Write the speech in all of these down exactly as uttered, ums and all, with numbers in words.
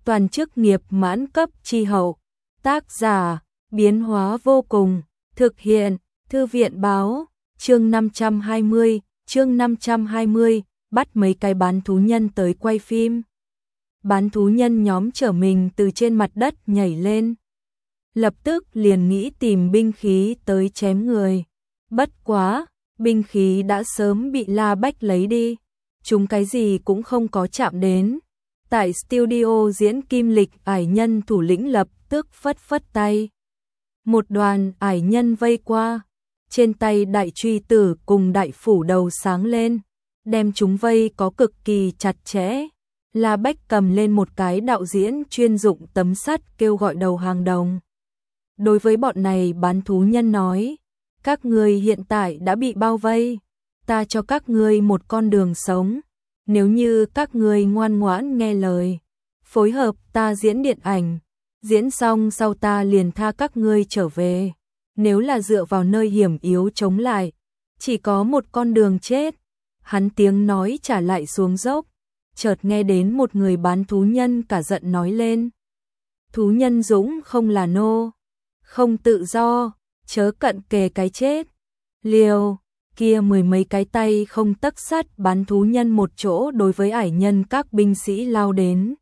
toàn chức nghiệp mãn cấp chi hậu. Tác giả, biến hóa vô cùng, thực hiện, thư viện báo, chương năm trăm hai mươi, chương năm trăm hai mươi, bắt mấy cái bán thú nhân tới quay phim. Bán thú nhân nhóm chở mình từ trên mặt đất nhảy lên. Lập tức liền nghĩ tìm binh khí tới chém người. Bất quá, binh khí đã sớm bị La Bách lấy đi. Chúng cái gì cũng không có chạm đến. Tại studio diễn kim lịch, ải nhân thủ lĩnh lập tức phất phất tay. Một đoàn ải nhân vây qua. Trên tay đại truy tử cùng đại phủ đầu sáng lên. Đem chúng vây có cực kỳ chặt chẽ. La Bách cầm lên một cái đạo diễn chuyên dụng tấm sắt kêu gọi đầu hàng đồng. Đối với bọn này bán thú nhân nói, các ngươi hiện tại đã bị bao vây, ta cho các ngươi một con đường sống, nếu như các ngươi ngoan ngoãn nghe lời, phối hợp ta diễn điện ảnh, diễn xong sau ta liền tha các ngươi trở về, nếu là dựa vào nơi hiểm yếu chống lại, chỉ có một con đường chết. Hắn tiếng nói trả lại xuống dốc, chợt nghe đến một người bán thú nhân cả giận nói lên. Thú nhân dũng không là nô, không tự do, chớ cận kề cái chết. Liều, kia mười mấy cái tay không tấc sắt bán thú nhân một chỗ đối với ải nhân các binh sĩ lao đến.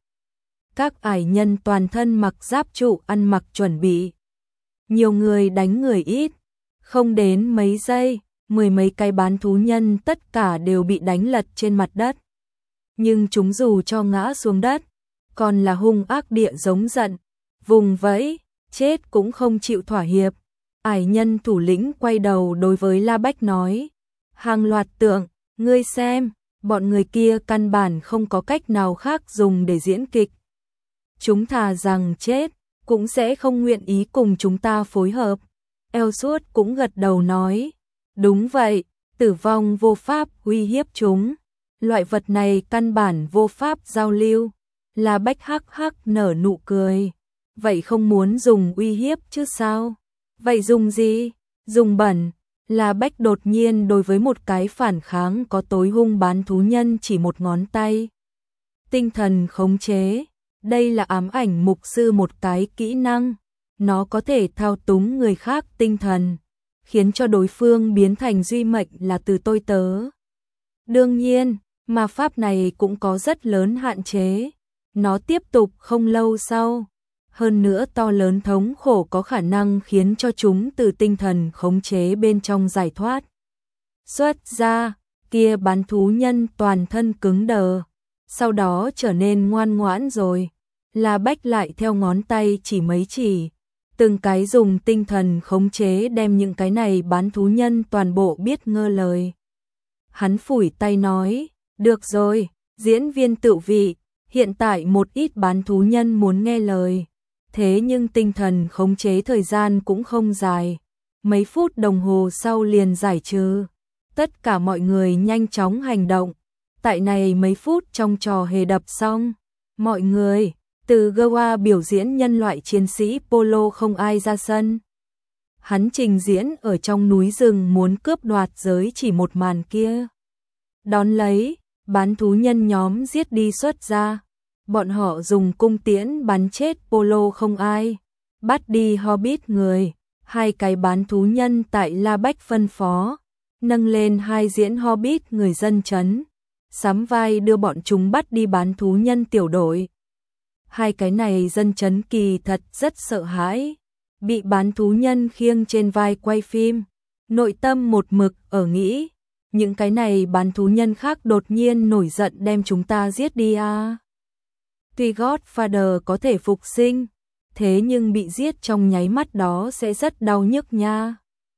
Các ải nhân toàn thân mặc giáp trụ ăn mặc chuẩn bị. Nhiều người đánh người ít, không đến mấy giây, mười mấy cái bán thú nhân tất cả đều bị đánh lật trên mặt đất. Nhưng chúng dù cho ngã xuống đất, còn là hung ác địa giống giận, vùng vẫy, chết cũng không chịu thỏa hiệp. Ải nhân thủ lĩnh quay đầu đối với La Bách nói, hàng loạt tượng, ngươi xem, bọn người kia căn bản không có cách nào khác dùng để diễn kịch. Chúng thà rằng chết, cũng sẽ không nguyện ý cùng chúng ta phối hợp. Eo suốt cũng gật đầu nói, đúng vậy, tử vong vô pháp uy hiếp chúng. Loại vật này căn bản vô pháp giao lưu. La Bách hắc hắc nở nụ cười. Vậy không muốn dùng uy hiếp chứ sao? Vậy dùng gì? Dùng bẩn. La Bách đột nhiên đối với một cái phản kháng có tối hung bán thú nhân chỉ một ngón tay. Tinh thần khống chế. Đây là ám ảnh mục sư một cái kỹ năng. Nó có thể thao túng người khác tinh thần, khiến cho đối phương biến thành duy mệnh là từ tôi tớ. Đương nhiên, mà pháp này cũng có rất lớn hạn chế. Nó tiếp tục không lâu sau. Hơn nữa to lớn thống khổ có khả năng khiến cho chúng từ tinh thần khống chế bên trong giải thoát. Xuất ra, kia bán thú nhân toàn thân cứng đờ. Sau đó trở nên ngoan ngoãn rồi. La Bách lại theo ngón tay chỉ mấy chỉ. Từng cái dùng tinh thần khống chế đem những cái này bán thú nhân toàn bộ biết ngơ lời. Hắn phủi tay nói, được rồi, diễn viên tự vị, hiện tại một ít bán thú nhân muốn nghe lời. Thế nhưng tinh thần khống chế thời gian cũng không dài. Mấy phút đồng hồ sau liền giải trừ. Tất cả mọi người nhanh chóng hành động. Tại này mấy phút trong trò hề đập xong. Mọi người, từ Goa biểu diễn nhân loại chiến sĩ Polo không ai ra sân. Hắn trình diễn ở trong núi rừng muốn cướp đoạt giới chỉ một màn kia. Đón lấy, bán thú nhân nhóm giết đi xuất ra. Bọn họ dùng cung tiễn bắn chết Polo không ai. Bắt đi Hobbit người. Hai cái bán thú nhân tại La Bách phân phó. Nâng lên hai diễn Hobbit người dân chấn. Sắm vai đưa bọn chúng bắt đi bán thú nhân tiểu đội. Hai cái này dân chấn kỳ thật rất sợ hãi. Bị bán thú nhân khiêng trên vai quay phim. Nội tâm một mực ở nghĩ. Những cái này bán thú nhân khác đột nhiên nổi giận đem chúng ta giết đi à. Tuy Godfather có thể phục sinh, thế nhưng bị giết trong nháy mắt đó sẽ rất đau nhức nha.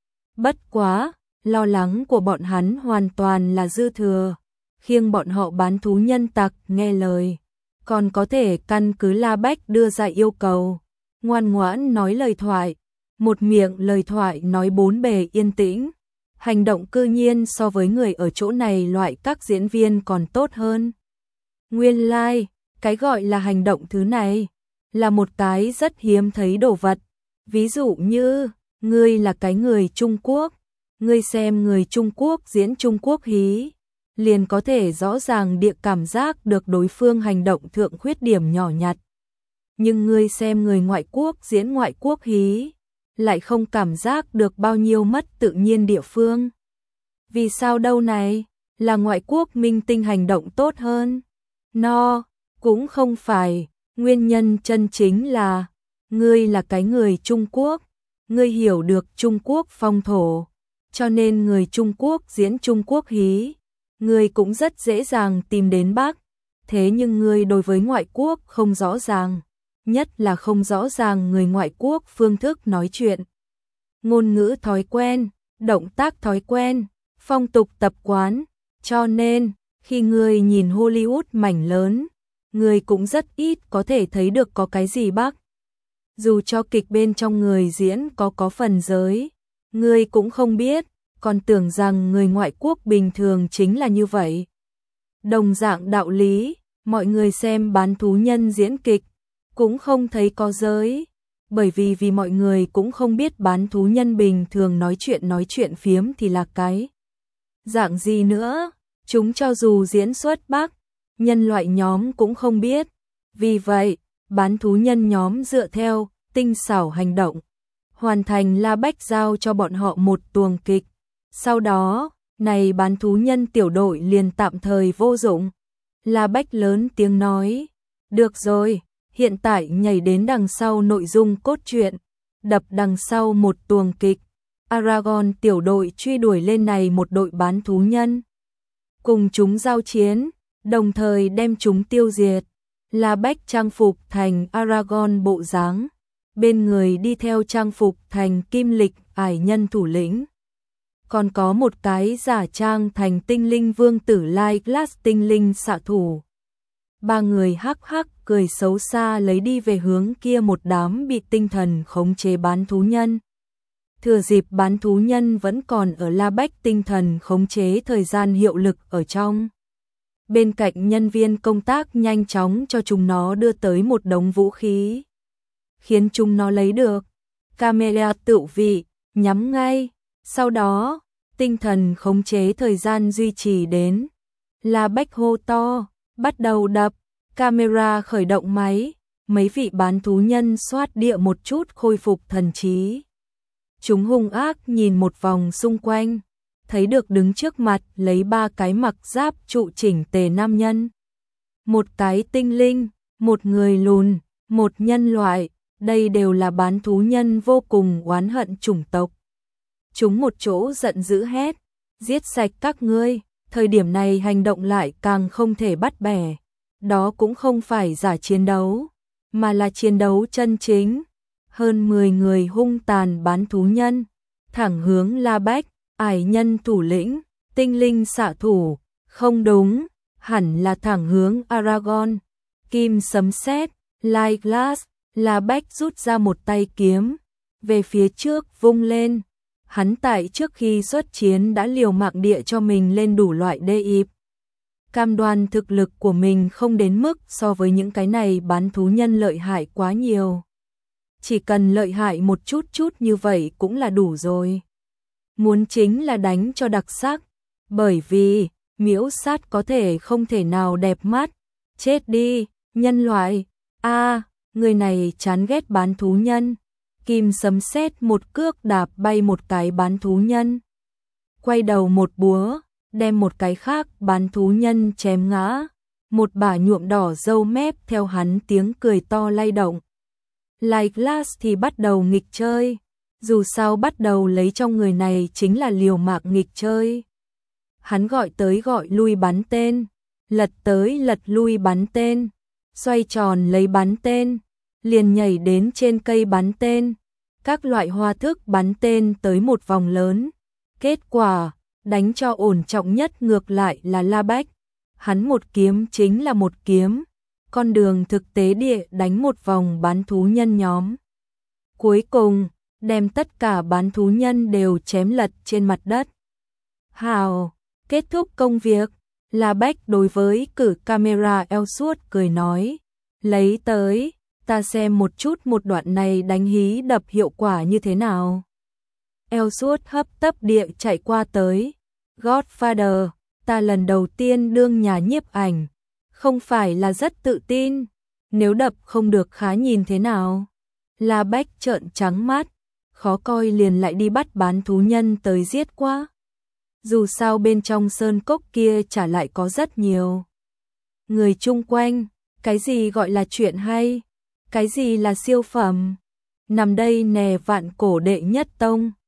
Bất quá, lo lắng của bọn hắn hoàn toàn là dư thừa. Khiêng bọn họ bán thú nhân tặc nghe lời. Còn có thể căn cứ La Bách đưa ra yêu cầu. Ngoan ngoãn nói lời thoại. Một miệng lời thoại nói bốn bề yên tĩnh. Hành động cư nhiên so với người ở chỗ này loại các diễn viên còn tốt hơn. Nguyên lai, like, cái gọi là hành động thứ này, là một cái rất hiếm thấy đồ vật. Ví dụ như, ngươi là cái người Trung Quốc, ngươi xem người Trung Quốc diễn Trung Quốc hí, liền có thể rõ ràng địa cảm giác được đối phương hành động thượng khuyết điểm nhỏ nhặt. nhưng ngươi xem người ngoại quốc diễn ngoại quốc hí, lại không cảm giác được bao nhiêu mất tự nhiên địa phương. Vì sao đâu này, là ngoại quốc minh tinh hành động tốt hơn? No, cũng không phải, nguyên nhân chân chính là, ngươi là cái người Trung Quốc, ngươi hiểu được Trung Quốc phong thổ, cho nên người Trung Quốc diễn Trung Quốc hí, ngươi cũng rất dễ dàng tìm đến bác. Thế nhưng ngươi đối với ngoại quốc không rõ ràng, nhất là không rõ ràng người ngoại quốc phương thức nói chuyện, ngôn ngữ thói quen, động tác thói quen, phong tục tập quán, cho nên khi ngươi nhìn Hollywood mảnh lớn, ngươi cũng rất ít có thể thấy được có cái gì bác. Dù cho kịch bên trong người diễn có có phần giới, ngươi cũng không biết, còn tưởng rằng người ngoại quốc bình thường chính là như vậy. Đồng dạng đạo lý, mọi người xem bán thú nhân diễn kịch, cũng không thấy có giới, bởi vì vì mọi người cũng không biết bán thú nhân bình thường nói chuyện nói chuyện phiếm thì là cái dạng gì nữa, chúng cho dù diễn xuất Bắc, nhân loại nhóm cũng không biết. Vì vậy, bán thú nhân nhóm dựa theo tinh xảo hành động, hoàn thành La Bách giao cho bọn họ một tuồng kịch. Sau đó, này bán thú nhân tiểu đội liền tạm thời vô dụng. La Bách lớn tiếng nói, được rồi, hiện tại nhảy đến đằng sau nội dung cốt truyện, đập đằng sau một tuồng kịch. Aragorn tiểu đội truy đuổi lên này một đội bán thú nhân, cùng chúng giao chiến, đồng thời đem chúng tiêu diệt. La Bách trang phục thành Aragorn bộ dáng, bên người đi theo trang phục thành Kim Lịch ải nhân thủ lĩnh. Còn có một cái giả trang thành tinh linh vương tử Lai Glass tinh linh xạ thủ. Ba người hắc hắc cười xấu xa lấy đi về hướng kia một đám bị tinh thần khống chế bán thú nhân. Thừa dịp bán thú nhân vẫn còn ở La Bách tinh thần khống chế thời gian hiệu lực ở trong. Bên cạnh nhân viên công tác nhanh chóng cho chúng nó đưa tới một đống vũ khí, khiến chúng nó lấy được. Camera tự vị, nhắm ngay. Sau đó, tinh thần khống chế thời gian duy trì đến. La Bách hô to, bắt đầu đập. Camera khởi động máy, mấy vị bán thú nhân xoát địa một chút khôi phục thần trí. Chúng hung ác nhìn một vòng xung quanh, thấy được đứng trước mặt lấy ba cái mặc giáp trụ chỉnh tề nam nhân. Một cái tinh linh, một người lùn, một nhân loại, đây đều là bán thú nhân vô cùng oán hận chủng tộc. Chúng một chỗ giận dữ hét, giết sạch các ngươi, thời điểm này hành động lại càng không thể bắt bẻ. Đó cũng không phải giả chiến đấu, mà là chiến đấu chân chính. Hơn mười người hung tàn bán thú nhân, thẳng hướng La Bách, ải nhân thủ lĩnh, tinh linh xạ thủ, không đúng, hẳn là thẳng hướng Aragorn. Kim sấm sét, Lai Glass, La Bách rút ra một tay kiếm, về phía trước vung lên. Hắn tại trước khi xuất chiến đã liều mạng địa cho mình lên đủ loại đê ịp. Cam đoan thực lực của mình không đến mức so với những cái này bán thú nhân lợi hại quá nhiều. Chỉ cần lợi hại một chút chút như vậy cũng là đủ rồi. Muốn chính là đánh cho đặc sắc, bởi vì miễu sát có thể không thể nào đẹp mắt. Chết đi, nhân loại, a người này chán ghét bán thú nhân. Kim sấm sét một cước đạp bay một cái bán thú nhân. Quay đầu một búa, đem một cái khác bán thú nhân chém ngã. Một bả nhuộm đỏ râu mép theo hắn tiếng cười to lay động. Lai Glass thì bắt đầu nghịch chơi. Dù sao bắt đầu lấy trong người này chính là liều mạng nghịch chơi. Hắn gọi tới gọi lui bắn tên, lật tới lật lui bắn tên, xoay tròn lấy bắn tên, liền nhảy đến trên cây bắn tên, các loại hoa thức bắn tên tới một vòng lớn. Kết quả, đánh cho ổn trọng nhất ngược lại là La Bách. Hắn một kiếm chính là một kiếm, con đường thực tế địa đánh một vòng bán thú nhân nhóm. Cuối cùng, đem tất cả bán thú nhân đều chém lật trên mặt đất. Hào, kết thúc công việc, La Bách đối với cử camera Ellsworth cười nói, lấy tới, ta xem một chút một đoạn này đánh hí đập hiệu quả như thế nào. Ellsworth hấp tấp địa chạy qua tới, Godfather, ta lần đầu tiên đương nhà nhiếp ảnh, không phải là rất tự tin, Nếu đập không được khá nhìn thế nào? La Bách trợn trắng mắt, khó coi liền lại đi bắt bán thú nhân tới giết quá. Dù sao bên trong sơn cốc kia chả lại có rất nhiều người chung quanh, cái gì gọi là chuyện hay, cái gì là siêu phẩm. Nằm đây nè vạn cổ đệ nhất tông.